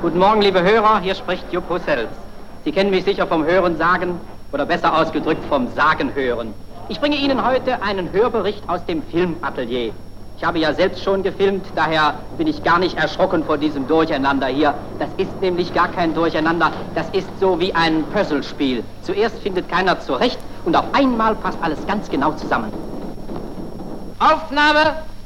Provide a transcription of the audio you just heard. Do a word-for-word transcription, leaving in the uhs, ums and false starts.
Guten Morgen, liebe Hörer, hier spricht Jupp Hussels. Sie kennen mich sicher vom Hören sagen oder besser ausgedrückt vom Sagen hören. Ich bringe Ihnen heute einen Hörbericht aus dem Filmatelier. Ich habe ja selbst schon gefilmt, daher bin ich gar nicht erschrocken vor diesem Durcheinander hier. Das ist nämlich gar kein Durcheinander, das ist so wie ein Puzzlespiel. Zuerst findet keiner zurecht und auf einmal passt alles ganz genau zusammen. Aufnahme!